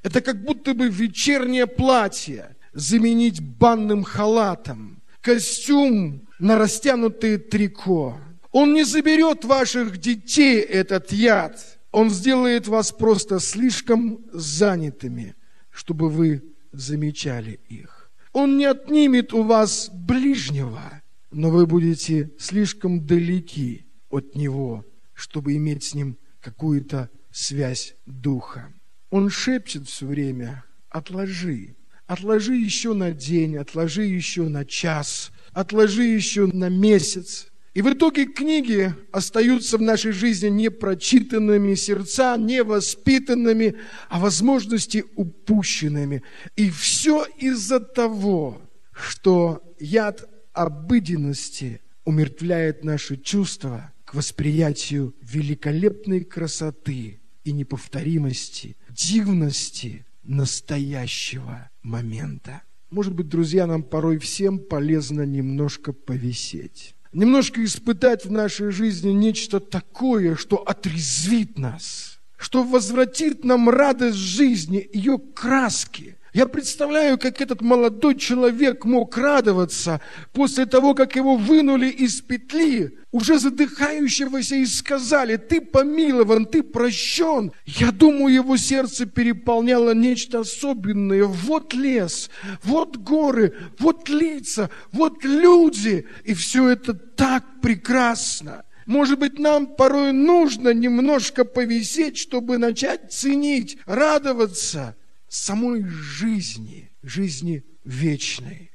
Это как будто бы вечернее платье заменить банным халатом, костюм на растянутое трико. Он не заберет ваших детей, этот яд. Он сделает вас просто слишком занятыми, чтобы вы замечали их. Он не отнимет у вас ближнего, но вы будете слишком далеки от него, чтобы иметь с ним какую-то связь духа. Он шепчет все время: отложи. Отложи еще на день, отложи еще на час, отложи еще на месяц. И в итоге книги остаются в нашей жизни непрочитанными, сердца невоспитанными, а возможности упущенными. И все из-за того, что яд обыденности умертвляет наши чувства к восприятию великолепной красоты и неповторимости, дивности настоящего момента. Может быть, друзья, нам порой всем полезно немножко повисеть. Немножко испытать в нашей жизни нечто такое, что отрезвит нас, что возвратит нам радость жизни, ее краски. Я представляю, как этот молодой человек мог радоваться после того, как его вынули из петли, уже задыхающегося, и сказали: ты помилован, ты прощен. Я думаю, его сердце переполняло нечто особенное. Вот лес, вот горы, вот лица, вот люди. И все это так прекрасно. Может быть, нам порой нужно немножко повисеть, чтобы начать ценить, радоваться самой жизни, жизни вечной.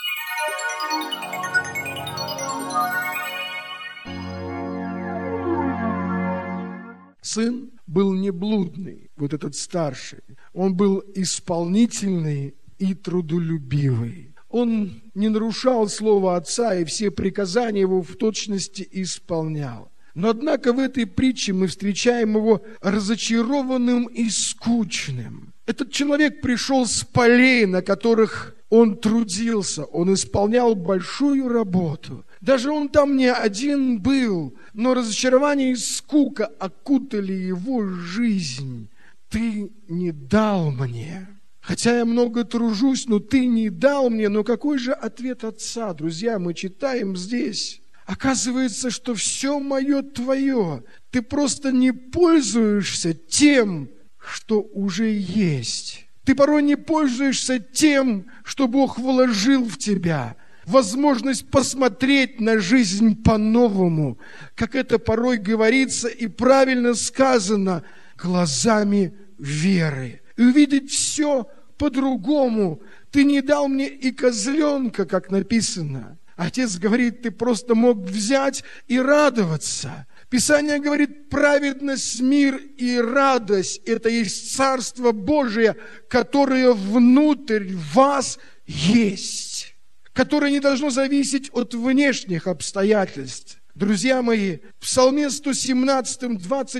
Сын был не блудный, вот этот старший. Он был исполнительный и трудолюбивый. Он не нарушал слова отца, и все приказания его в точности исполнял. Но, однако, в этой притче мы встречаем его разочарованным и скучным. Этот человек пришел с полей, на которых он трудился, он исполнял большую работу. Даже он там не один был, но разочарование и скука окутали его жизнь. Ты не дал мне. Хотя я много тружусь, но ты не дал мне. Но какой же ответ отца? Друзья, мы читаем здесь. Оказывается, что все мое твое. Ты просто не пользуешься тем, что уже есть. Ты порой не пользуешься тем, что Бог вложил в тебя. Возможность посмотреть на жизнь по-новому, как это порой говорится и правильно сказано, глазами веры. И увидеть все по-другому. Ты не дал мне и козленка, как написано. Отец говорит, ты просто мог взять и радоваться. Писание говорит, праведность, мир и радость – это есть Царство Божие, которое внутрь вас есть, которое не должно зависеть от внешних обстоятельств. Друзья мои, в Псалме 117,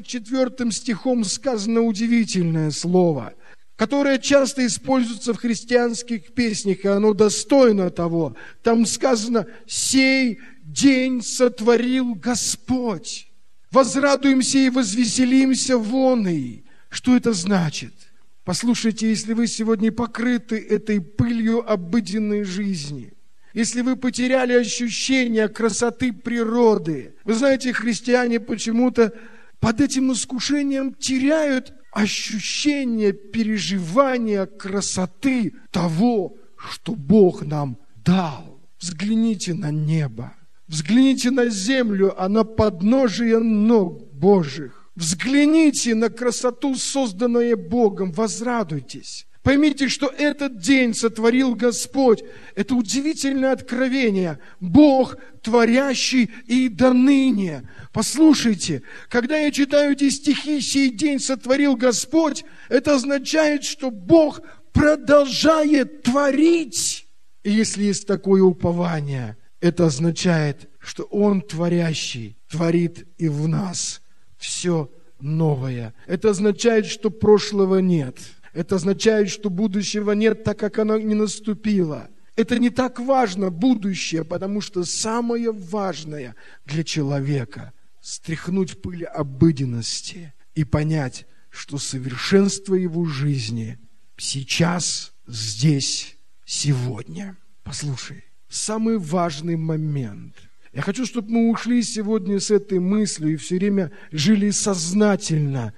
24 стихом сказано удивительное слово, которое часто используется в христианских песнях, и оно достойно того. Там сказано: «Сей день сотворил Господь, возрадуемся и возвеселимся вон и». Что это значит? Послушайте, если вы сегодня покрыты этой пылью обыденной жизни, если вы потеряли ощущение красоты природы, вы знаете, христиане почему-то под этим искушением теряют ощущение переживания красоты того, что Бог нам дал. Взгляните на небо, взгляните на землю, она подножие ног Божьих. Взгляните на красоту, созданную Богом, возрадуйтесь. Поймите, что этот день сотворил Господь. Это удивительное откровение. Бог, творящий и до ныне. Послушайте, когда я читаю эти стихи, «Сей день сотворил Господь», это означает, что Бог продолжает творить. И если есть такое упование, это означает, что Он, творящий, творит и в нас все новое. Это означает, что прошлого нет. Это означает, что будущего нет, так как оно не наступило. Это не так важно, будущее, потому что самое важное для человека – стряхнуть пыль обыденности и понять, что совершенство его жизни сейчас, здесь, сегодня. Послушай, самый важный момент. Я хочу, чтобы мы ушли сегодня с этой мыслью и все время жили сознательно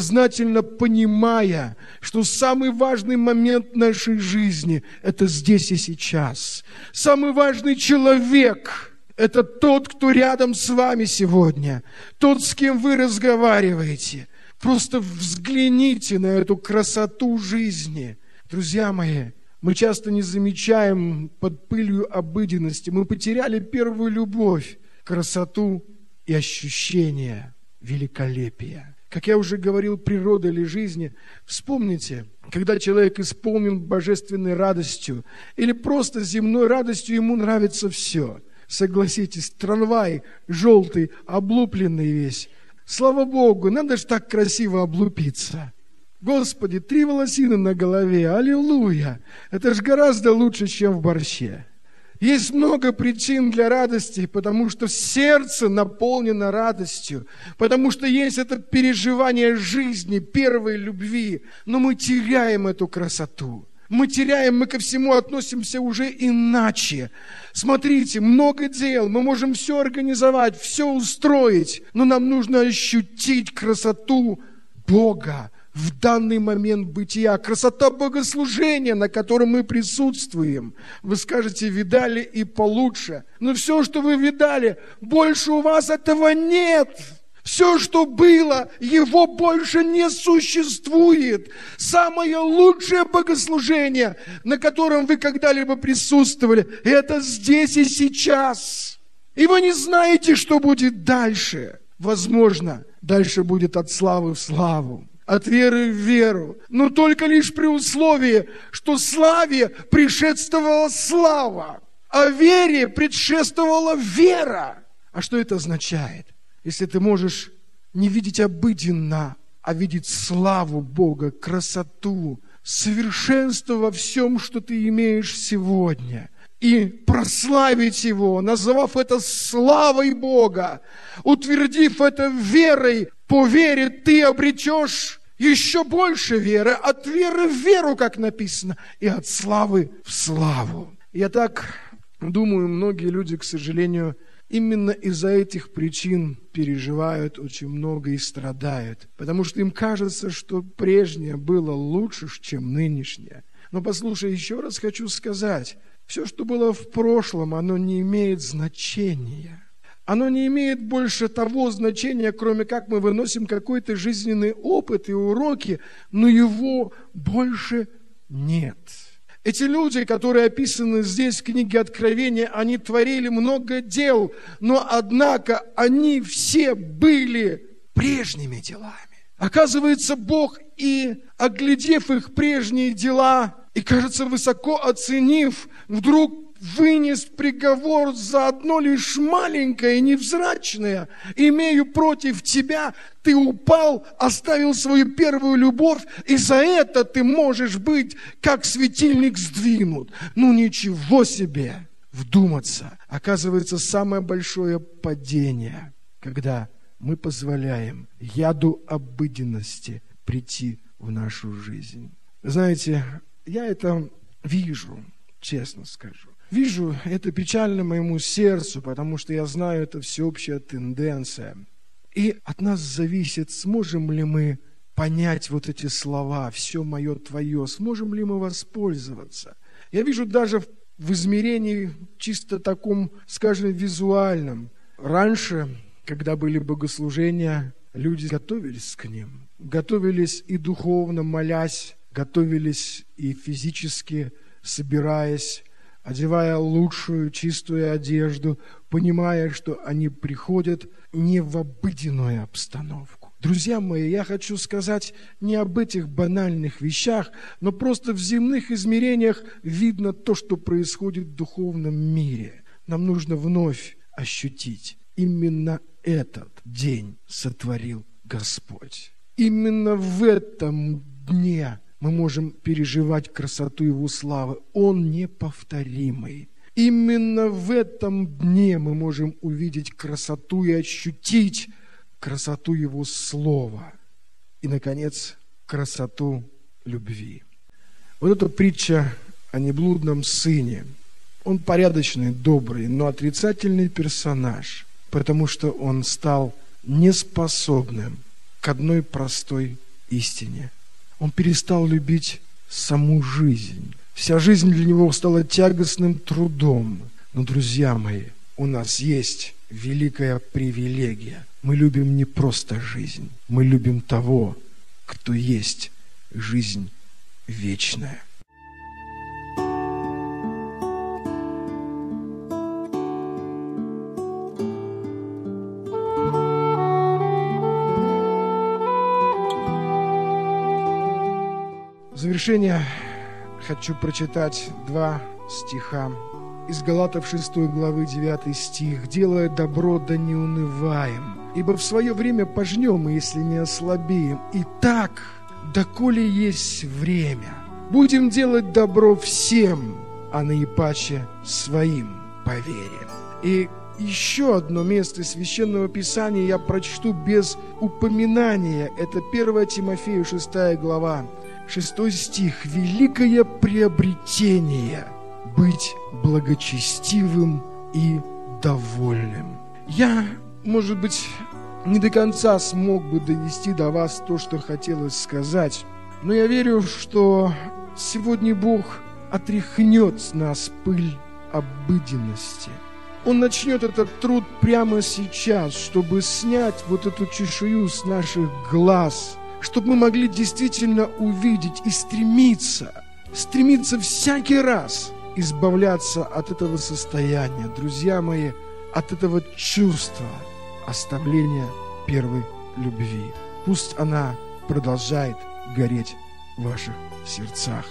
понимая, что самый важный момент нашей жизни – это здесь и сейчас. Самый важный человек – это тот, кто рядом с вами сегодня, тот, с кем вы разговариваете. Просто взгляните на эту красоту жизни. Друзья мои, мы часто не замечаем под пылью обыденности. Мы потеряли первую любовь, красоту и ощущение великолепия. Как я уже говорил, природа или жизни. Вспомните, когда человек исполнен божественной радостью или просто земной радостью, ему нравится все. Согласитесь, трамвай желтый, облупленный весь. Слава Богу, надо же так красиво облупиться. Господи, 3 волосины на голове, аллилуйя. Это же гораздо лучше, чем в борще. Есть много причин для радости, потому что сердце наполнено радостью, потому что есть это переживание жизни, первой любви, но мы теряем эту красоту. Мы ко всему относимся уже иначе. Смотрите, много дел, мы можем все организовать, все устроить, но нам нужно ощутить красоту Бога в данный момент бытия, красота богослужения, на котором мы присутствуем. Вы скажете, видали и получше. Но все, что вы видали, больше у вас этого нет. Все, что было, его больше не существует. Самое лучшее богослужение, на котором вы когда-либо присутствовали, это здесь и сейчас. И вы не знаете, что будет дальше. Возможно, дальше будет от славы в славу, от веры в веру, но только лишь при условии, что славе предшествовала слава, а вере предшествовала вера. А что это означает? Если ты можешь не видеть обыденно, а видеть славу Бога, красоту, совершенство во всем, что ты имеешь сегодня, и прославить Его, назвав это славой Бога, утвердив это верой, по вере ты обретешь еще больше веры, от веры в веру, как написано, и от славы в славу. Я так думаю, многие люди, к сожалению, именно из-за этих причин переживают очень много и страдают, потому что им кажется, что прежнее было лучше, чем нынешнее. Но послушай, еще раз хочу сказать, все, что было в прошлом, оно не имеет значения. Оно не имеет больше того значения, кроме как мы выносим какой-то жизненный опыт и уроки, но его больше нет. Эти люди, которые описаны здесь в книге Откровения, они творили много дел, но однако они все были прежними делами. Оказывается, Бог, и оглядев их прежние дела, и, кажется, высоко оценив, вдруг вынес приговор за одно лишь маленькое и невзрачное. Имею против тебя, ты упал, оставил свою первую любовь, и за это ты можешь быть, как светильник, сдвинут. Ну ничего себе! Вдуматься. Оказывается, самое большое падение, когда мы позволяем яду обыденности прийти в нашу жизнь. Знаете, я это вижу, честно скажу. Вижу, это печально моему сердцу, потому что я знаю, это всеобщая тенденция. И от нас зависит, сможем ли мы понять вот эти слова «все мое твое», сможем ли мы воспользоваться. Я вижу даже в измерении чисто таком, скажем, визуальном. Раньше, когда были богослужения, люди готовились к ним. Готовились и духовно, молясь, готовились и физически, собираясь, одевая лучшую, чистую одежду, понимая, что они приходят не в обыденную обстановку. Друзья мои, я хочу сказать не об этих банальных вещах, но просто в земных измерениях видно то, что происходит в духовном мире. Нам нужно вновь ощутить, именно этот день сотворил Господь. Именно в этом дне мы можем переживать красоту Его славы. Он неповторимый. Именно в этом дне мы можем увидеть красоту и ощутить красоту Его слова. И, наконец, красоту любви. Вот эта притча о неблудном сыне. Он порядочный, добрый, но отрицательный персонаж, потому что он стал неспособным к одной простой истине. Он перестал любить саму жизнь. Вся жизнь для него стала тягостным трудом. Но, друзья мои, у нас есть великая привилегия. Мы любим не просто жизнь, мы любим того, кто есть жизнь вечная. В завершение хочу прочитать 2 стиха из Галатов 6 главы 9 стих. «Делая добро, да не унываем, ибо в свое время пожнем, если не ослабеем. Итак, доколе есть время, будем делать добро всем, а наипаче своим по вере». И еще одно место Священного Писания я прочту без упоминания. Это 1 Тимофею 6 глава, 6 стих. «Великое приобретение – быть благочестивым и довольным». Я, может быть, не до конца смог бы донести до вас то, что хотелось сказать, но я верю, что сегодня Бог отряхнет с нас пыль обыденности. Он начнет этот труд прямо сейчас, чтобы снять вот эту чешую с наших глаз, чтобы мы могли действительно увидеть и стремиться всякий раз избавляться от этого состояния, друзья мои, от этого чувства оставления первой любви. Пусть она продолжает гореть в ваших сердцах.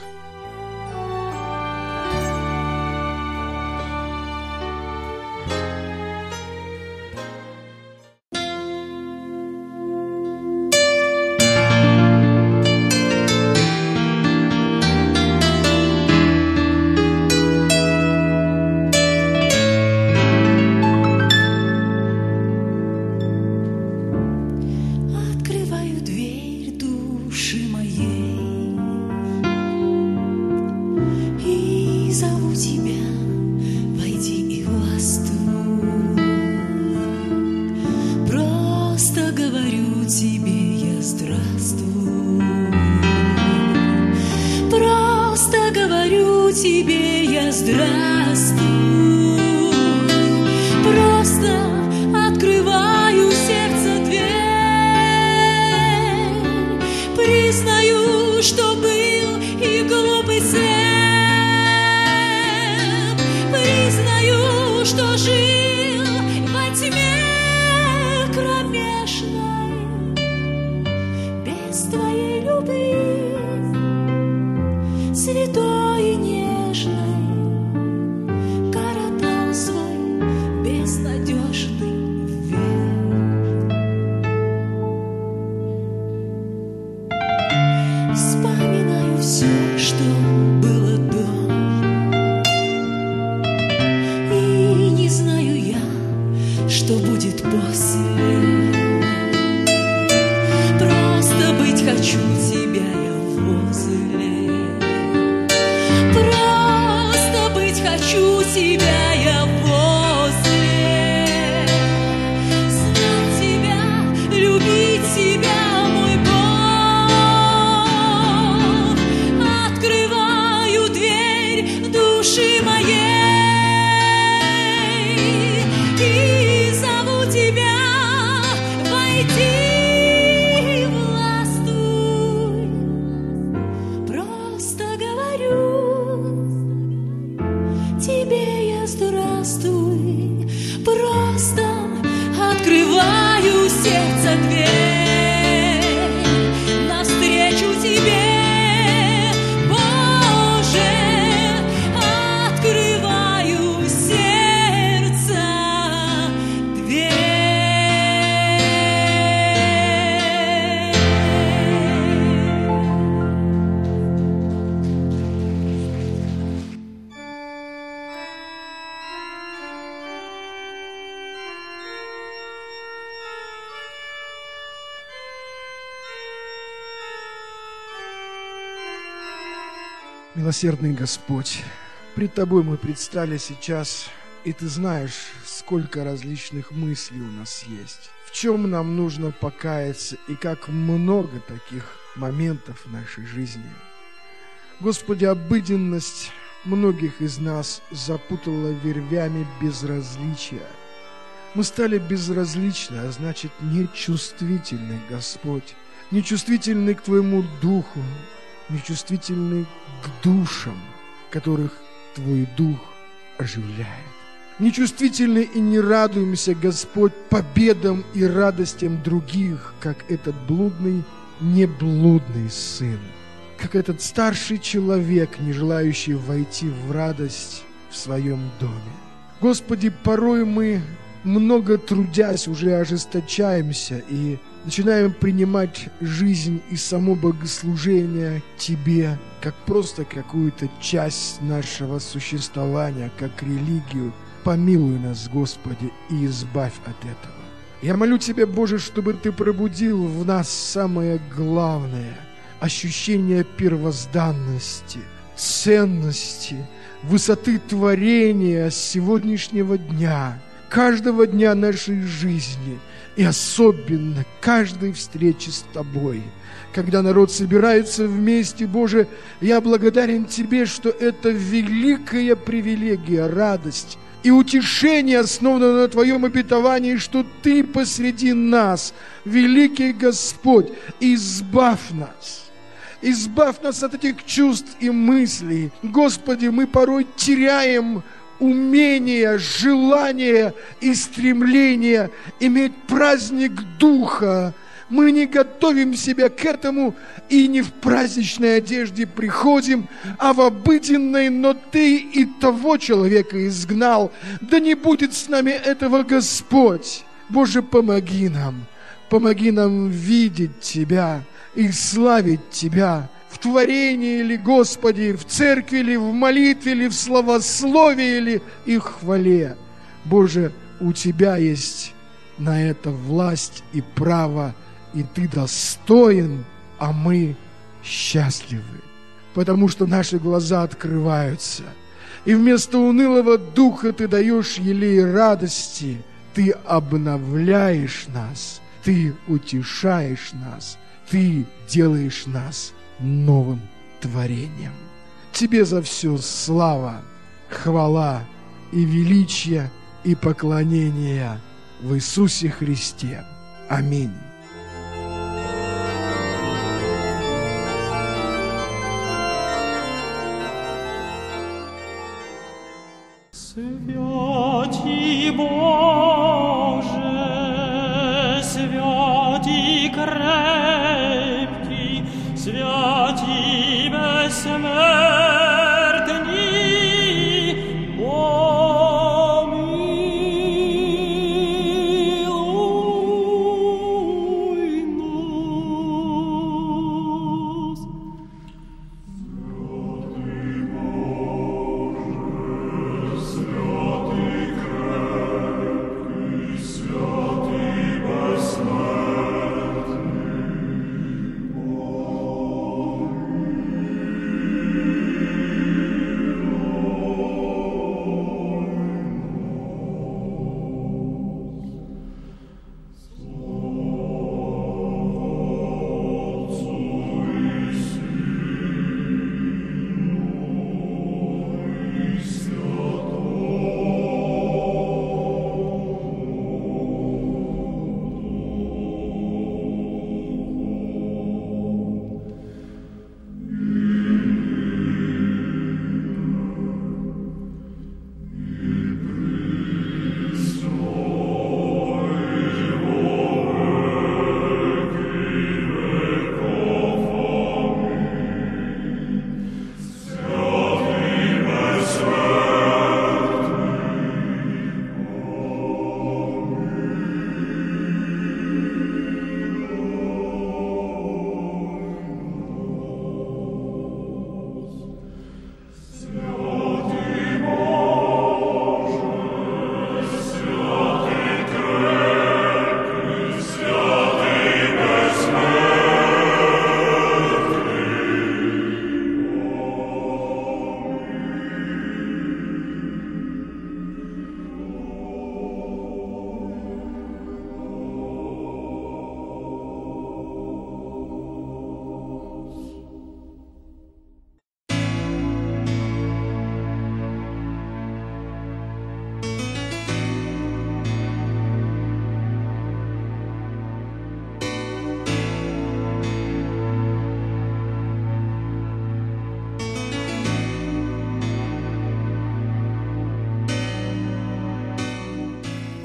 Милосердный Господь, пред Тобой мы предстали сейчас, и Ты знаешь, сколько различных мыслей у нас есть, в чем нам нужно покаяться, и как много таких моментов в нашей жизни. Господи, обыденность многих из нас запутала вервями безразличия. Мы стали безразличны, а значит, нечувствительны, Господь, нечувствительны к Твоему Духу, нечувствительны к душам, которых Твой Дух оживляет. Нечувствительны и не радуемся, Господь, победам и радостям других, как этот блудный, неблудный сын, как этот старший человек, не желающий войти в радость в своем доме. Господи, порой мы, много трудясь, уже ожесточаемся и начинаем принимать жизнь и само богослужение Тебе как просто какую-то часть нашего существования, как религию. Помилуй нас, Господи, и избавь от этого. Я молю Тебя, Боже, чтобы Ты пробудил в нас самое главное – ощущение первозданности, ценности, высоты творения сегодняшнего дня, каждого дня нашей жизни и особенно каждой встречи с Тобой. Когда народ собирается вместе, Боже, я благодарен Тебе, что это великая привилегия, радость и утешение, основанное на Твоем обетовании, что Ты посреди нас, великий Господь, избавь нас. Избавь нас от этих чувств и мыслей. Господи, мы порой теряем умение, желание и стремление иметь праздник Духа. Мы не готовим себя к этому и не в праздничной одежде приходим, а в обыденной, но Ты и того человека изгнал. Да не будет с нами этого, Господь. Боже, помоги нам видеть Тебя и славить Тебя в творении ли, Господи, в церкви ли, в молитве ли, в славословии ли и в хвале. Боже, у Тебя есть на это власть и право, и Ты достоин, а мы счастливы, потому что наши глаза открываются, и вместо унылого духа Ты даешь елей радости, Ты обновляешь нас, Ты утешаешь нас, Ты делаешь нас новым творением. Тебе за все слава, хвала и величие и поклонение в Иисусе Христе. Аминь. Святи Боже, святи крепкий, святи бессмертный, помилуй нас.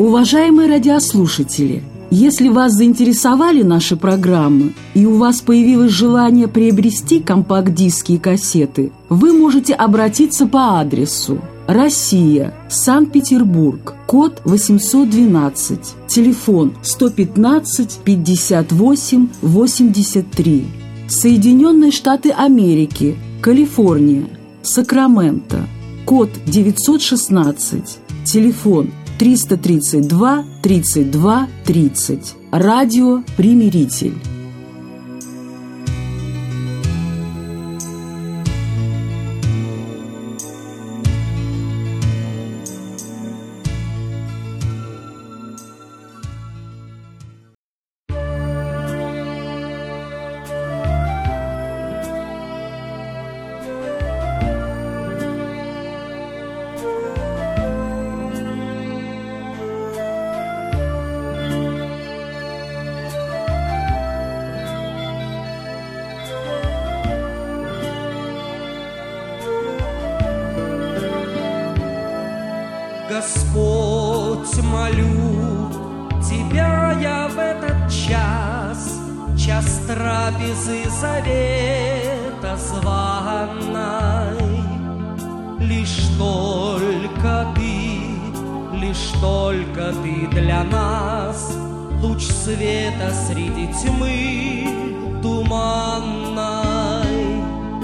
Уважаемые радиослушатели, если вас заинтересовали наши программы и у вас появилось желание приобрести компакт-диски и кассеты, вы можете обратиться по адресу: Россия, Санкт-Петербург, код 812, телефон 115 58 83. Соединенные Штаты Америки, Калифорния, Сакраменто, код 916, телефон 332 32 30. Радио «Примиритель». Господь, молю Тебя я в этот час, час трапезы завета званой. Лишь только Ты для нас, луч света среди тьмы туманной.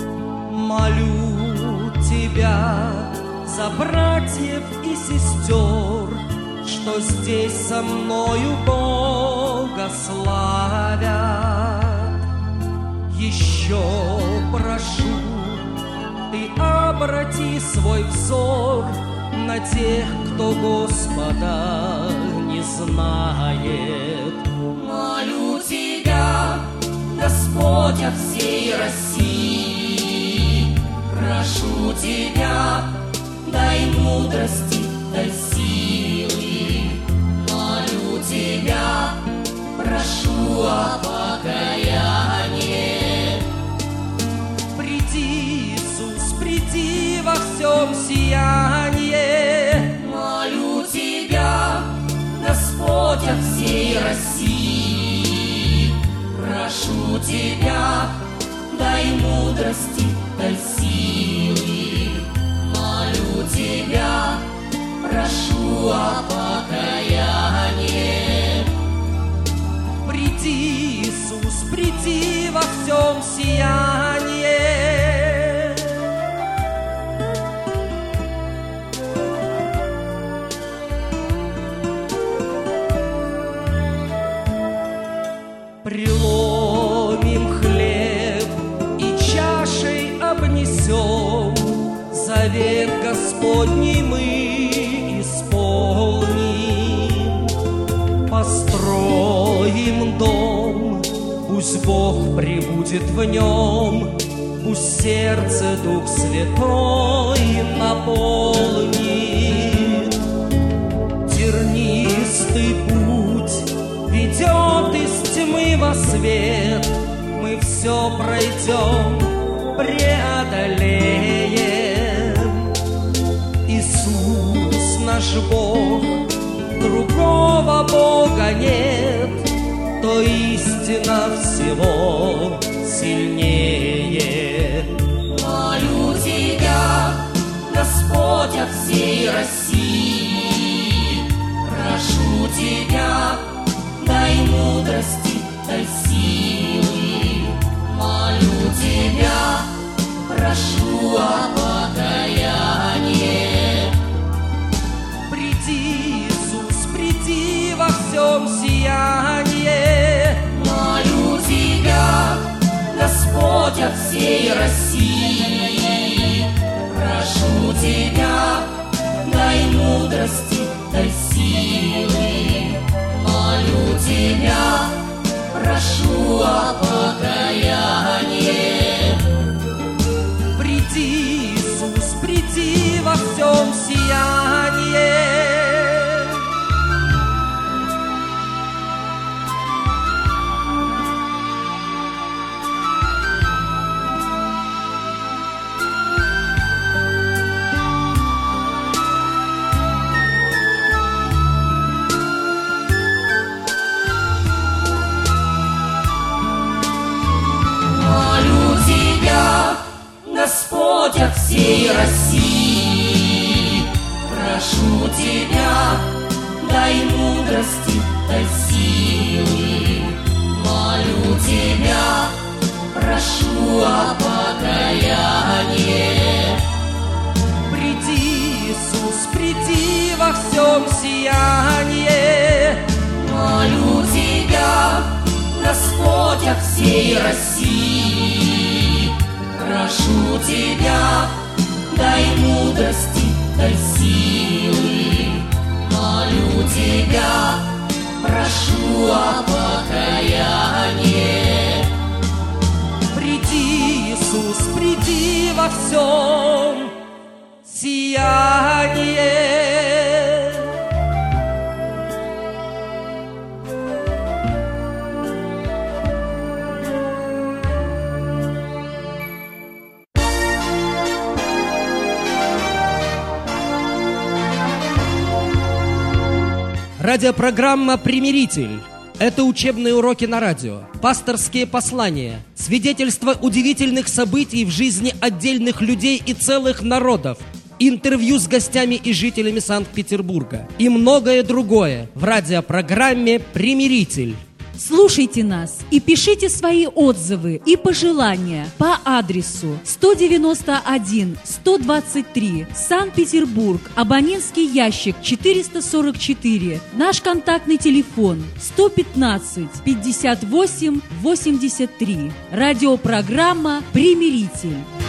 Молю Тебя за братьев и сестер, что здесь со мною Бога славят. Еще прошу, Ты обрати свой взор на тех, кто Господа не знает. Молю Тебя, Господь, о всей России, прошу Тебя, дай мудрости, дай силы. Молю Тебя, прошу о покаянии. Приди, Иисус, приди во всем сиянии. Молю Тебя, Господь, о всей России, прошу Тебя, дай мудрости, дай силы. Молю Тебя, прошу о покаянии. Приди, Иисус, приди во всем сиянии. Преломим хлеб и чашей обнесем, завет Господний мы исполним. Построим дом, пусть Бог пребудет в нем, пусть сердце Дух Святой наполнит. Тернистый путь ведет из тьмы во свет, мы все пройдем, преодолеем. Иисус наш Бог, другого Бога нет, то истина всего сильнее. Молю Тебя, Господь, о всей России, прошу Тебя, дай мудрости, дай силы. Молю Тебя, прошу о покаянии. Приди, Иисус, приди во всем сиянии. Молю Тебя, Господь, о всей России, прошу Тебя, дай мудрости, дай силы. Молю Тебя, прошу о покаянии. Приди, Иисус, приди во всем сиянии. Господь от всей России. Прошу Тебя, дай мудрости, дай силы. Молю Тебя, прошу о покаянии. Приди, Иисус, приди во всем сиянии. Молю Тебя, Господь от всей России. Прошу Тебя, дай мудрости, дай силы. Молю Тебя, прошу о покаянии. Приди, Иисус, приди во всем сиянии. Радиопрограмма «Примиритель». Это учебные уроки на радио, пасторские послания, свидетельства удивительных событий в жизни отдельных людей и целых народов, интервью с гостями и жителями Санкт-Петербурга и многое другое в радиопрограмме «Примиритель». Слушайте нас и пишите свои отзывы и пожелания по адресу 191-123, Санкт-Петербург, абонентский ящик 444, наш контактный телефон 115-58-83. Радиопрограмма «Примиритель».